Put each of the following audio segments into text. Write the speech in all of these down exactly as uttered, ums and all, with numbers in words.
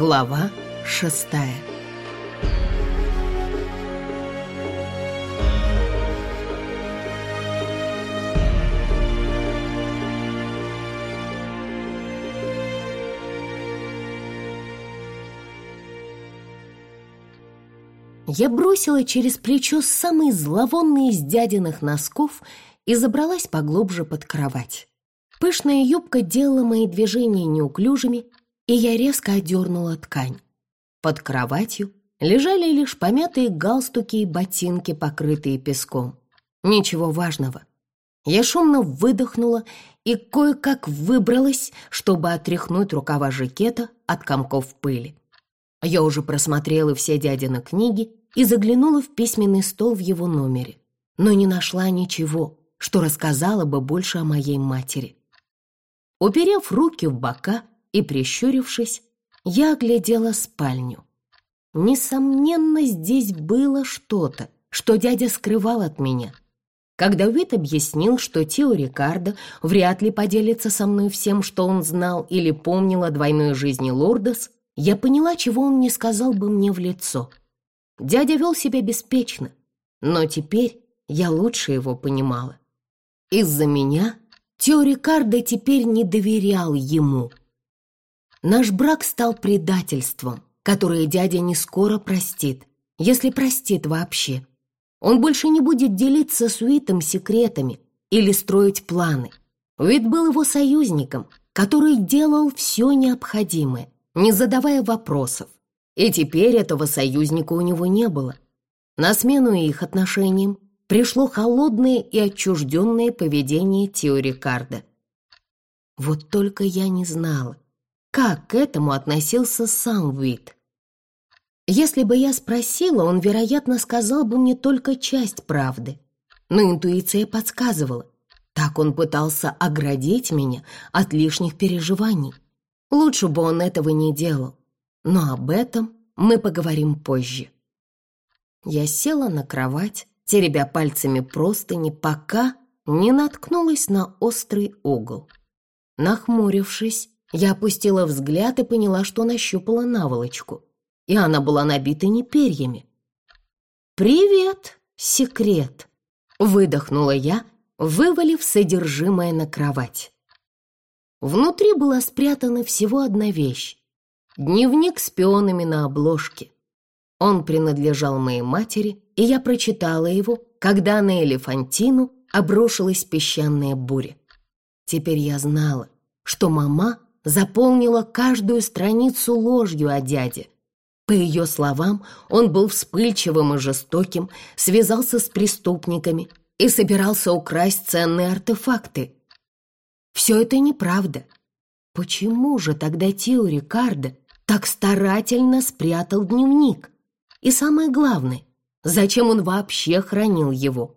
Глава шестая. Я бросила через плечо самый зловонный из дядиных носков и забралась поглубже под кровать. Пышная юбка делала мои движения неуклюжими, и я резко одернула ткань. Под кроватью лежали лишь помятые галстуки и ботинки, покрытые песком. Ничего важного. Я шумно выдохнула и кое-как выбралась, чтобы отряхнуть рукава жакета от комков пыли. Я уже просмотрела все дядины книги и заглянула в письменный стол в его номере, но не нашла ничего, что рассказало бы больше о моей матери. Уперев руки в бока и прищурившись, я оглядела спальню. Несомненно, здесь было что-то, что дядя скрывал от меня. Когда Уит объяснил, что Тио Рикардо вряд ли поделится со мной всем, что он знал или помнил о двойной жизни Лордос, я поняла, чего он не сказал бы мне в лицо. Дядя вел себя беспечно, но теперь я лучше его понимала. Из-за меня Тио Рикардо теперь не доверял ему. Наш брак стал предательством, которое дядя не скоро простит, если простит вообще. Он больше не будет делиться с Уитом секретами или строить планы. Уит был его союзником, который делал все необходимое, не задавая вопросов, и теперь этого союзника у него не было. На смену их отношениям пришло холодное и отчужденное поведение Тио Рикардо. Вот только я не знала, как к этому относился сам Уит. Если бы я спросила, он, вероятно, сказал бы мне только часть правды, но интуиция подсказывала, так он пытался оградить меня от лишних переживаний. Лучше бы он этого не делал, но об этом мы поговорим позже. Я села на кровать, теребя пальцами простыни, пока не наткнулась на острый угол. Нахмурившись, я опустила взгляд и поняла, что нащупала наволочку, и она была набита не перьями. «Привет, секрет!» — выдохнула я, вывалив содержимое на кровать. Внутри была спрятана всего одна вещь — дневник с пионами на обложке. Он принадлежал моей матери, и я прочитала его, когда на Элефантину обрушилась песчаная буря. Теперь я знала, что мама заполнила каждую страницу ложью о дяде. По ее словам, он был вспыльчивым и жестоким, связался с преступниками и собирался украсть ценные артефакты. Все это неправда. Почему же тогда Тио Рикардо так старательно спрятал дневник? И самое главное, зачем он вообще хранил его?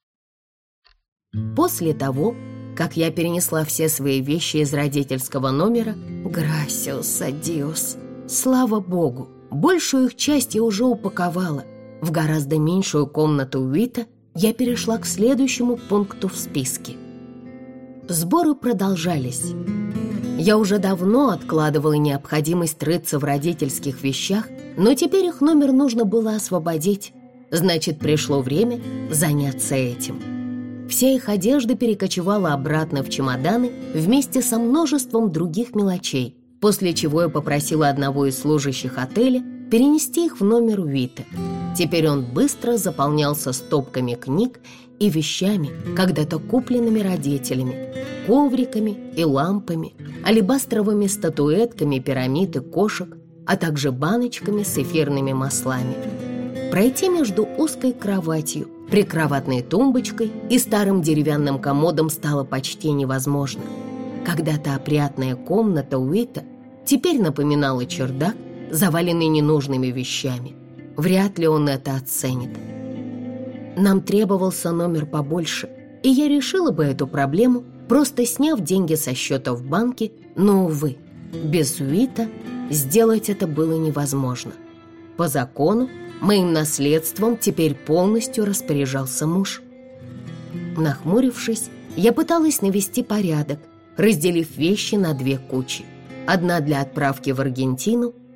После того, как я перенесла все свои вещи из родительского номера, «Грасиос адиос», слава богу, большую их часть я уже упаковала. В гораздо меньшую комнату Уита я перешла к следующему пункту в списке. Сборы продолжались. Я уже давно откладывала необходимость рыться в родительских вещах, но теперь их номер нужно было освободить. Значит, пришло время заняться этим. Вся их одежда перекочевала обратно в чемоданы вместе со множеством других мелочей, после чего я попросила одного из служащих отеля перенести их в номер Уита. Теперь он быстро заполнялся стопками книг и вещами, когда-то купленными родителями, ковриками и лампами, алебастровыми статуэтками пирамид и кошек, а также баночками с эфирными маслами. Пройти между узкой кроватью, прикроватной тумбочкой и старым деревянным комодом стало почти невозможно. Когда-то опрятная комната Уита теперь напоминала чердак, заваленный ненужными вещами. Вряд ли он это оценит. Нам требовался номер побольше, и я решила бы эту проблему, просто сняв деньги со счета в банке, но, увы, без Уита сделать это было невозможно. По закону, моим наследством теперь полностью распоряжался муж. Нахмурившись, я пыталась навести порядок, разделив вещи на две кучи. Одна для отправки в Аргентину,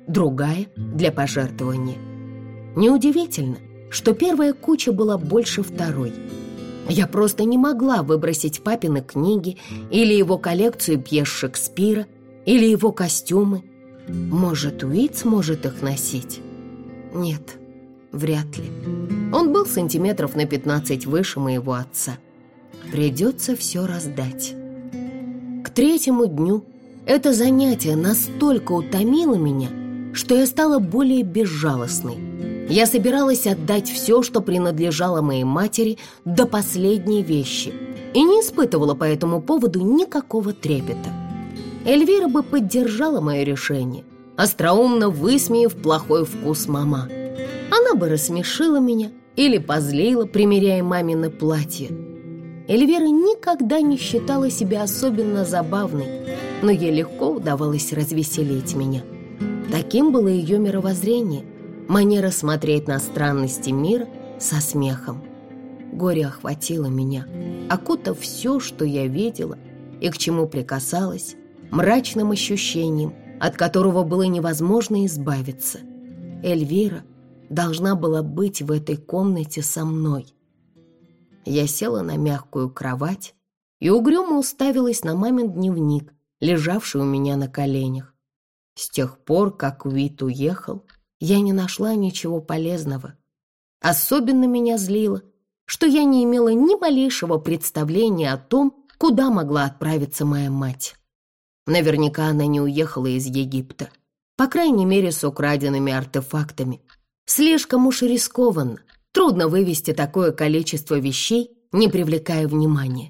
другая для пожертвования. Неудивительно, что первая куча была больше второй. Я просто не могла выбросить папины книги или его коллекцию пьес Шекспира, или его костюмы. Может, Уит сможет их носить? Нет, вряд ли. Он был сантиметров на пятнадцать выше моего отца. Придется все раздать. К третьему дню это занятие настолько утомило меня, что я стала более безжалостной. Я собиралась отдать все, что принадлежало моей матери, до последней вещи, и не испытывала по этому поводу никакого трепета. Эльвира бы поддержала мое решение, остроумно высмеяв плохой вкус мама. Она бы рассмешила меня или позлила, примеряя мамины платье. Эльвира никогда не считала себя особенно забавной, но ей легко удавалось развеселить меня. Таким было ее мировоззрение, манера смотреть на странности мира со смехом. Горе охватило меня, окутав все, что я видела и к чему прикасалась, мрачным ощущением, от которого было невозможно избавиться. Эльвира должна была быть в этой комнате со мной. Я села на мягкую кровать и угрюмо уставилась на мамин дневник, лежавший у меня на коленях. С тех пор, как Уит уехал, я не нашла ничего полезного. Особенно меня злило, что я не имела ни малейшего представления о том, куда могла отправиться моя мать. Наверняка она не уехала из Египта, по крайней мере, с украденными артефактами. Слишком уж рискованно, трудно вывести такое количество вещей, не привлекая внимания.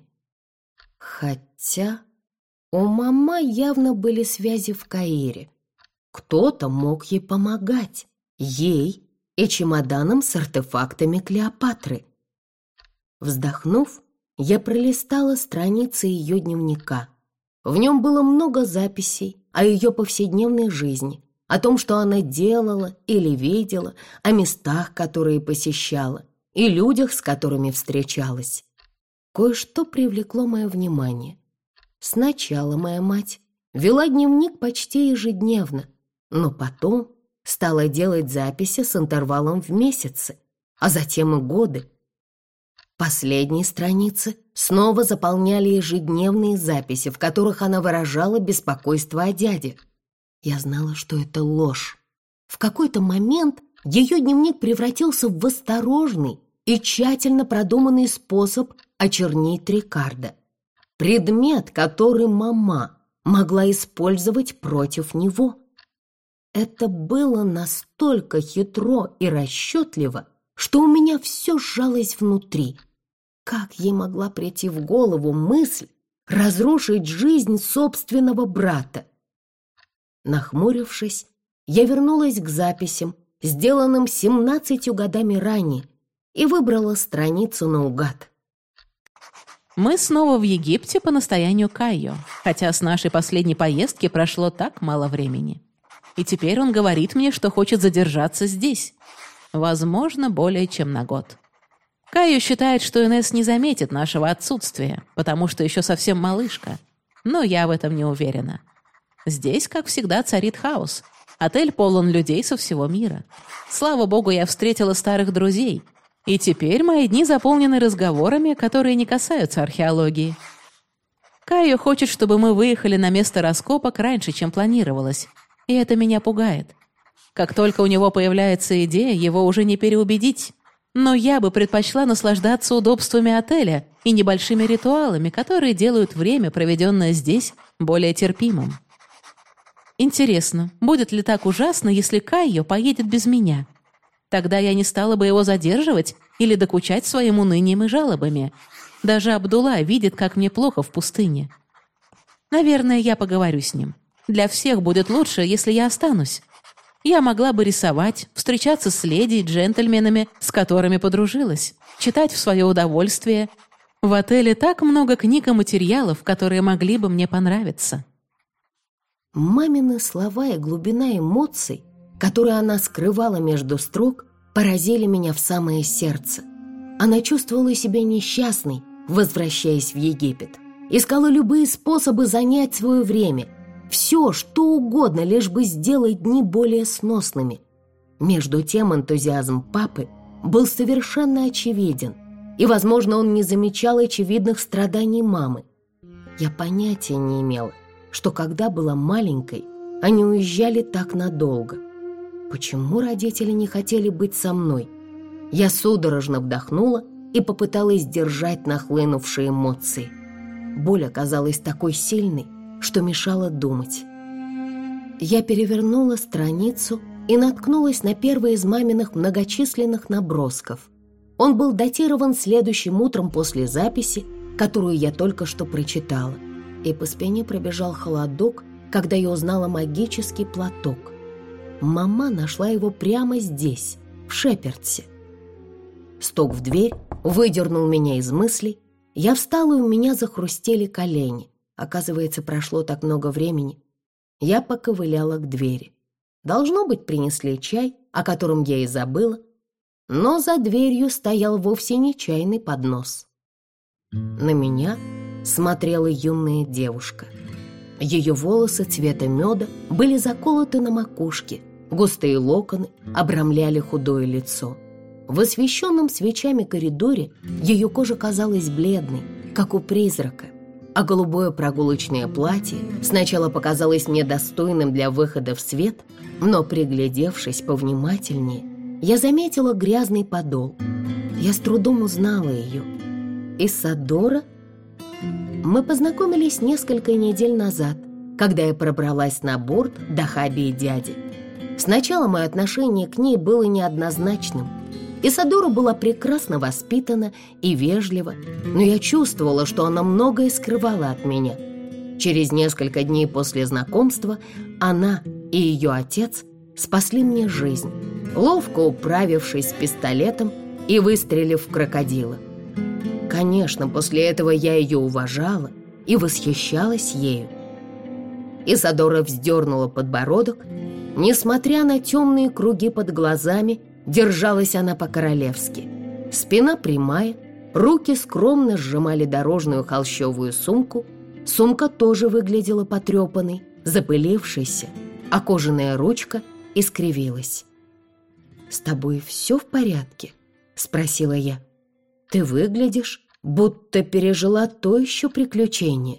Хотя у мамы явно были связи в Каире. Кто-то мог ей помогать, ей и чемоданом с артефактами Клеопатры. Вздохнув, я пролистала страницы ее дневника. В нем было много записей о ее повседневной жизни, о том, что она делала или видела, о местах, которые посещала, и людях, с которыми встречалась. Кое-что привлекло мое внимание. Сначала моя мать вела дневник почти ежедневно, но потом стала делать записи с интервалом в месяцы, а затем и годы. Последние страницы снова заполняли ежедневные записи, в которых она выражала беспокойство о дяде. Я знала, что это ложь. В какой-то момент ее дневник превратился в осторожный и тщательно продуманный способ очернить Рикардо. Предмет, который мама могла использовать против него. Это было настолько хитро и расчетливо, что у меня все сжалось внутри. Как ей могла прийти в голову мысль разрушить жизнь собственного брата? Нахмурившись, я вернулась к записям, сделанным семнадцатью годами ранее, и выбрала страницу наугад. Мы снова в Египте по настоянию Кайо, хотя с нашей последней поездки прошло так мало времени. И теперь он говорит мне, что хочет задержаться здесь. Возможно, более чем на год. Кайо считает, что Инесс не заметит нашего отсутствия, потому что еще совсем малышка. Но я в этом не уверена. Здесь, как всегда, царит хаос. Отель полон людей со всего мира. Слава богу, я встретила старых друзей. И теперь мои дни заполнены разговорами, которые не касаются археологии. Кайо хочет, чтобы мы выехали на место раскопок раньше, чем планировалось. И это меня пугает. Как только у него появляется идея, его уже не переубедить. Но я бы предпочла наслаждаться удобствами отеля и небольшими ритуалами, которые делают время, проведенное здесь, более терпимым. Интересно, будет ли так ужасно, если Кайо поедет без меня? Тогда я не стала бы его задерживать или докучать своим унынием и жалобами. Даже Абдулла видит, как мне плохо в пустыне. Наверное, я поговорю с ним. Для всех будет лучше, если я останусь. Я могла бы рисовать, встречаться с леди и джентльменами, с которыми подружилась, читать в свое удовольствие. В отеле так много книг и материалов, которые могли бы мне понравиться. Мамины слова и глубина эмоций, которые она скрывала между строк, поразили меня в самое сердце. Она чувствовала себя несчастной, возвращаясь в Египет. Искала любые способы занять свое время. Все, что угодно, лишь бы сделать дни более сносными. Между тем энтузиазм папы был совершенно очевиден, и, возможно, он не замечал очевидных страданий мамы. Я понятия не имела, что когда была маленькой, они уезжали так надолго. Почему родители не хотели быть со мной? Я судорожно вдохнула и попыталась сдержать нахлынувшие эмоции. Боль оказалась такой сильной, что мешала думать. Я перевернула страницу и наткнулась на первый из маминых многочисленных набросков. Он был датирован следующим утром после записи, которую я только что прочитала, и по спине пробежал холодок, когда я узнала магический платок. Мама нашла его прямо здесь, в Шепардсе. Стук в дверь выдернул меня из мыслей. Я встала, и у меня захрустели колени. Оказывается, прошло так много времени. Я поковыляла к двери. Должно быть, принесли чай, о котором я и забыла, но за дверью стоял вовсе не чайный поднос. На меня смотрела юная девушка. Ее волосы цвета меда были заколоты на макушке, густые локоны обрамляли худое лицо. В освещенном свечами коридоре ее кожа казалась бледной, как у призрака, а голубое прогулочное платье сначала показалось мне достойным для выхода в свет, но, приглядевшись повнимательнее, я заметила грязный подол. Я с трудом узнала ее. Исадора? Мы познакомились несколько недель назад, когда я пробралась на борт до Хаби и дяди. Сначала мое отношение к ней было неоднозначным. Исадора была прекрасно воспитана и вежлива, но я чувствовала, что она многое скрывала от меня. Через несколько дней после знакомства она и ее отец спасли мне жизнь, ловко управившись с пистолетом и выстрелив в крокодила. Конечно, после этого я ее уважала и восхищалась ею. Исадора вздернула подбородок. Несмотря на темные круги под глазами, держалась она по-королевски. Спина прямая, руки скромно сжимали дорожную холщовую сумку. Сумка тоже выглядела потрепанной, запылившейся, а кожаная ручка искривилась. «С тобой все в порядке?» — спросила я. «Ты выглядишь, будто пережила то еще приключение».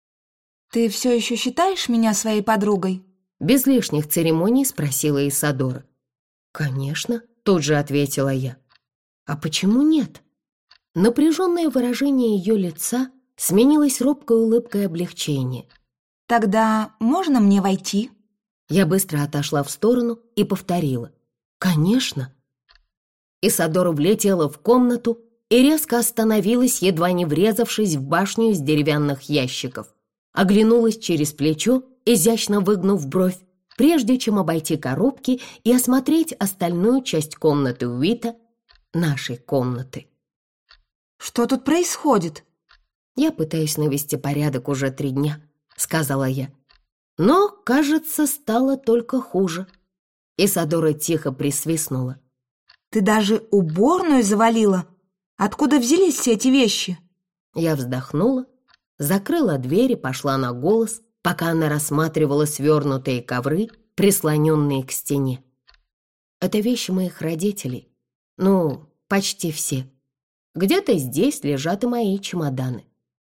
«Ты все еще считаешь меня своей подругой?» Без лишних церемоний спросила Исадора. «Конечно», — тут же ответила я. «А почему нет?» Напряженное выражение ее лица сменилось робкой улыбкой облегчения. «Тогда можно мне войти?» Я быстро отошла в сторону и повторила. «Конечно». Исадора влетела в комнату и резко остановилась, едва не врезавшись в башню из деревянных ящиков. Оглянулась через плечо, изящно выгнув бровь, прежде чем обойти коробки и осмотреть остальную часть комнаты Уита, нашей комнаты. «Что тут происходит?» «Я пытаюсь навести порядок уже три дня», — сказала я. «Но, кажется, стало только хуже». Исадора тихо присвистнула. «Ты даже уборную завалила? Откуда взялись все эти вещи?» Я вздохнула, закрыла дверь и пошла на голос, пока она рассматривала свернутые ковры, прислоненные к стене. Это вещи моих родителей. Ну, почти все. Где-то здесь лежат и мои чемоданы.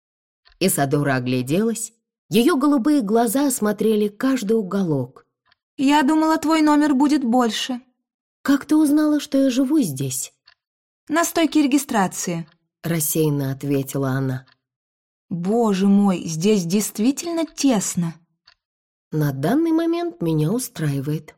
Исадора огляделась. Ее голубые глаза осмотрели каждый уголок. «Я думала, твой номер будет больше». «Как ты узнала, что я живу здесь?» «На стойке регистрации», — рассеянно ответила она. «Боже мой, здесь действительно тесно». «На данный момент меня устраивает».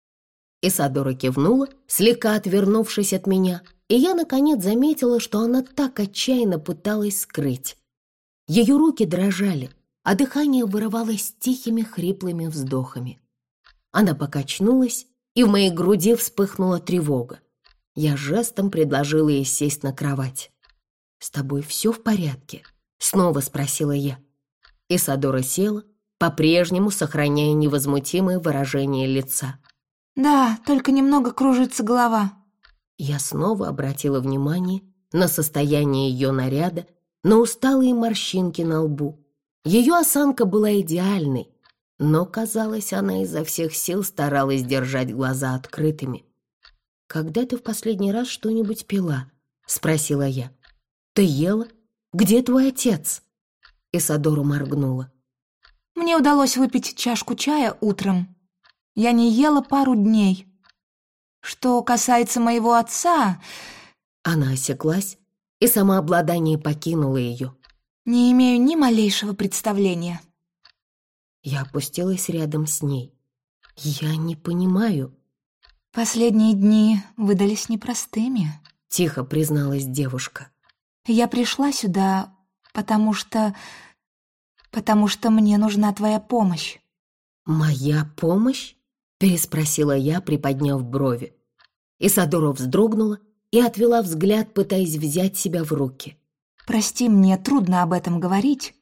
Исадора кивнула, слегка отвернувшись от меня, и я, наконец, заметила, что она так отчаянно пыталась скрыть. Ее руки дрожали, а дыхание вырывалось тихими хриплыми вздохами. Она покачнулась, и в моей груди вспыхнула тревога. Я жестом предложила ей сесть на кровать. «С тобой все в порядке?» — снова спросила я. Исадора села, по-прежнему сохраняя невозмутимое выражение лица. «Да, только немного кружится голова». Я снова обратила внимание на состояние ее наряда, на усталые морщинки на лбу. Ее осанка была идеальной, Но, казалось, она изо всех сил старалась держать глаза открытыми. «Когда ты в последний раз что-нибудь пила?» — спросила я. «Ты ела? Где твой отец?» Исадора моргнула. Мне удалось выпить чашку чая утром. Я не ела пару дней. Что касается моего отца... Она осеклась, и самообладание покинуло ее. Не имею ни малейшего представления. Я опустилась рядом с ней. «Я не понимаю». Последние дни выдались непростыми, — тихо призналась девушка. Я пришла сюда, потому что... потому что мне нужна твоя помощь. «Моя помощь?» — переспросила я, приподняв брови. Исадора вздрогнула и отвела взгляд, пытаясь взять себя в руки. «Прости, мне трудно об этом говорить».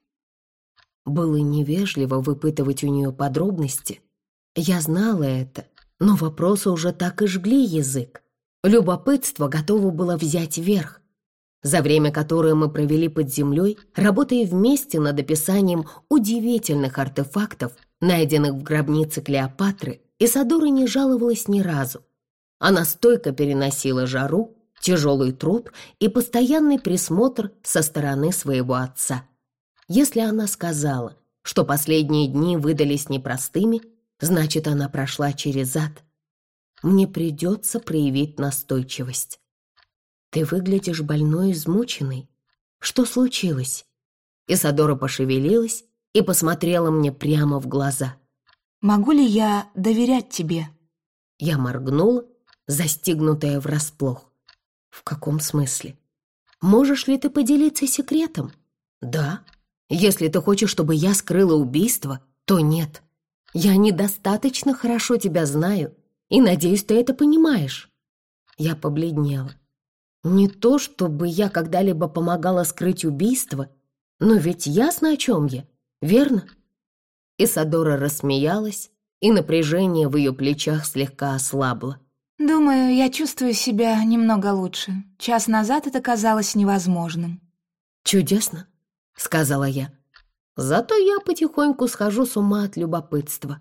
Было невежливо выпытывать у нее подробности. Я знала это, но вопросы уже так и жгли язык. Любопытство готово было взять верх. За время, которое мы провели под землей, работая вместе над описанием удивительных артефактов, найденных в гробнице Клеопатры, Исадора не жаловалась ни разу. Она стойко переносила жару, тяжелый труд и постоянный присмотр со стороны своего отца. Если она сказала, что последние дни выдались непростыми, значит, она прошла через ад. Мне придется проявить настойчивость. «Ты выглядишь больной и измученной. Что случилось?» Исадора пошевелилась и посмотрела мне прямо в глаза. «Могу ли я доверять тебе?» Я моргнула, застигнутая врасплох. «В каком смысле? Можешь ли ты поделиться секретом?» «Да. Если ты хочешь, чтобы я скрыла убийство, то нет. Я недостаточно хорошо тебя знаю, и, надеюсь, ты это понимаешь». Я побледнела. Не то, чтобы я когда-либо помогала скрыть убийство, но ведь ясно, о чем я, верно? Исадора рассмеялась, и напряжение в ее плечах слегка ослабло. «Думаю, я чувствую себя немного лучше. Час назад это казалось невозможным». «Чудесно», — сказала я. «Зато я потихоньку схожу с ума от любопытства».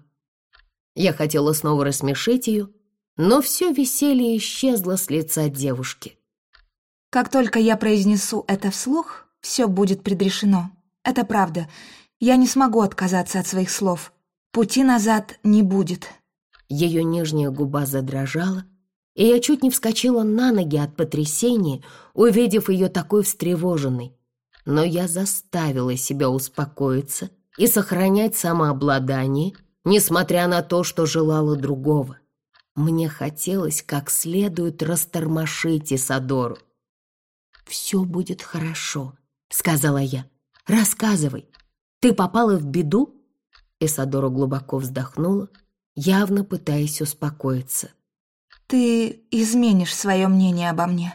Я хотела снова рассмешить ее, но все веселье исчезло с лица девушки. «Как только я произнесу это вслух, все будет предрешено. Это правда. Я не смогу отказаться от своих слов. Пути назад не будет». Ее нижняя губа задрожала, и я чуть не вскочила на ноги от потрясения, увидев ее такой встревоженной. Но я заставила себя успокоиться и сохранять самообладание, несмотря на то, что желала другого. Мне хотелось как следует растормошить Исадору. «Все будет хорошо», — сказала я. «Рассказывай. Ты попала в беду?» Исадора глубоко вздохнула, явно пытаясь успокоиться. «Ты изменишь свое мнение обо мне».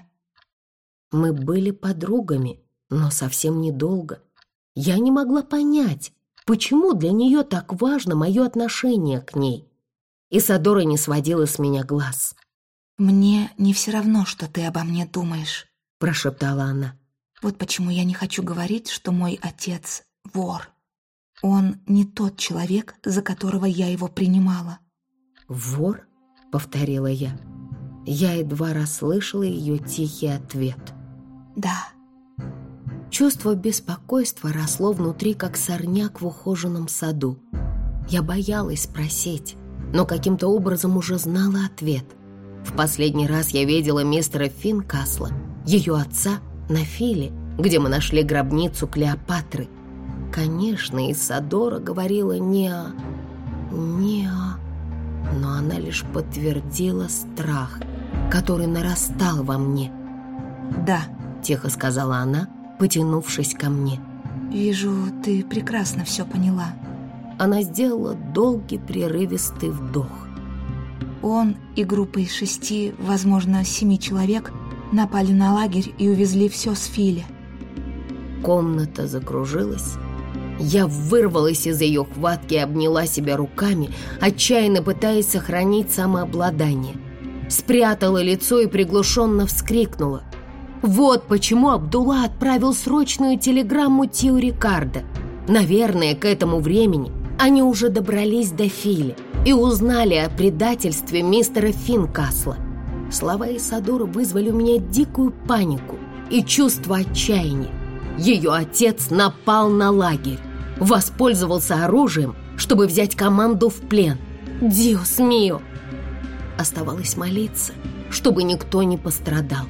Мы были подругами, но совсем недолго. Я не могла понять, почему для нее так важно мое отношение к ней. Исадора не сводила с меня глаз. «Мне не все равно, что ты обо мне думаешь», — прошептала она. «Вот почему я не хочу говорить, что мой отец — вор. Он не тот человек, за которого я его принимала». «Вор?» — повторила я. Я едва расслышала ее тихий ответ. «Да». Чувство беспокойства росло внутри, как сорняк в ухоженном саду. Я боялась спросить, но каким-то образом уже знала ответ. В последний раз я видела мистера Финкасла, ее отца, на Филе, где мы нашли гробницу Клеопатры. Конечно, Исадора говорила не о... не о... но она лишь подтвердила страх, который нарастал во мне. «Да», — тихо сказала она, потянувшись ко мне. «Вижу, ты прекрасно все поняла». Она сделала долгий прерывистый вдох. Он и группа из шести, возможно, семи человек напали на лагерь и увезли все с Фили. Комната закружилась. Я вырвалась из ее хватки и обняла себя руками, отчаянно пытаясь сохранить самообладание. Спрятала лицо и приглушенно вскрикнула. Вот почему Абдулла отправил срочную телеграмму Тио Рикардо. Наверное, к этому времени Они уже добрались до Фили и узнали о предательстве мистера Финкасла. Слова Исидоры вызвали у меня дикую панику и чувство отчаяния. Ее отец напал на лагерь, воспользовался оружием, чтобы взять команду в плен. «Диос мио!» Оставалось молиться, чтобы никто не пострадал.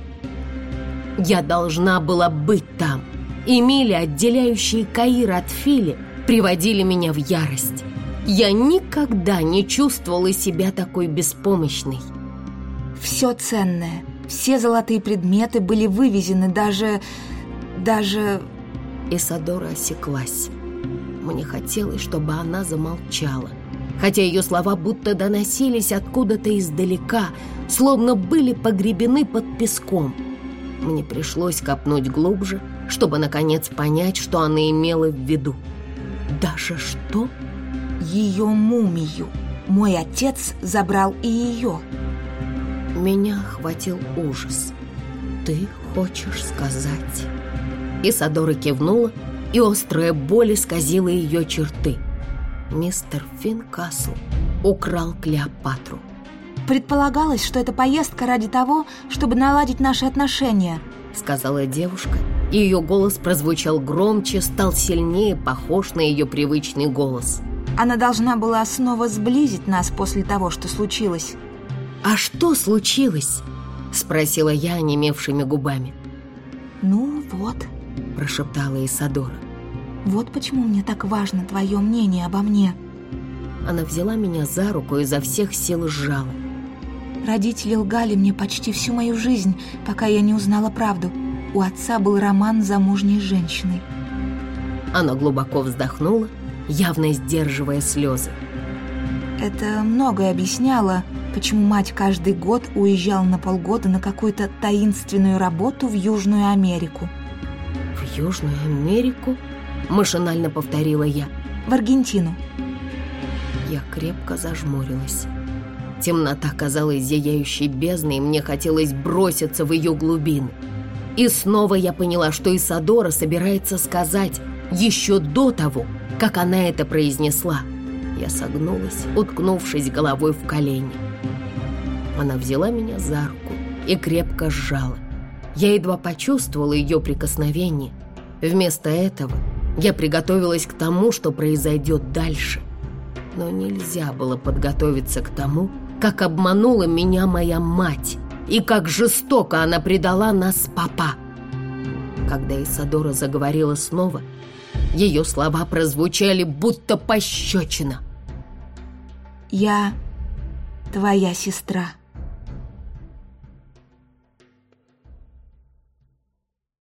Я должна была быть там, и мили, отделяющие Каир от Фили, приводили меня в ярость. Я никогда не чувствовала себя такой беспомощной. Все ценное, все золотые предметы были вывезены, даже... даже... Исидора осеклась. Мне хотелось, чтобы она замолчала, хотя ее слова будто доносились откуда-то издалека, словно были погребены под песком. Мне пришлось копнуть глубже, чтобы, наконец, понять, что она имела в виду. Даже что? Ее мумию. Мой отец забрал и ее. Меня охватил ужас. «Ты хочешь сказать?» Исидора кивнула, и острая боль исказила ее черты. Мистер Финкасл украл Клеопатру. Предполагалось, что это поездка ради того, чтобы наладить наши отношения, сказала девушка, и ее голос прозвучал громче, стал сильнее, похож на ее привычный голос. Она должна была снова сблизить нас после того, что случилось. «А что случилось?» — спросила я онемевшими губами. «Ну вот», — прошептала Исидора. «Вот почему мне так важно твое мнение обо мне». Она взяла меня за руку и изо всех сил сжала. Родители лгали мне почти всю мою жизнь, пока я не узнала правду. У отца был роман с замужней женщиной. Она глубоко вздохнула, явно сдерживая слезы. Это многое объясняло, почему мать каждый год уезжала на полгода на какую-то таинственную работу в Южную Америку. «В Южную Америку?» – машинально повторила я. «В Аргентину». Я крепко зажмурилась. Темнота казалась зияющей бездной, и мне хотелось броситься в ее глубины. И снова я поняла, что Исидора собирается сказать еще до того, как она это произнесла. Я согнулась, уткнувшись головой в колени. Она взяла меня за руку и крепко сжала. Я едва почувствовала ее прикосновение. Вместо этого я приготовилась к тому, что произойдет дальше. Но нельзя было подготовиться к тому, как обманула меня моя мать и как жестоко она предала нас с папа. Когда Исидора заговорила снова, ее слова прозвучали будто пощечина. «Я твоя сестра».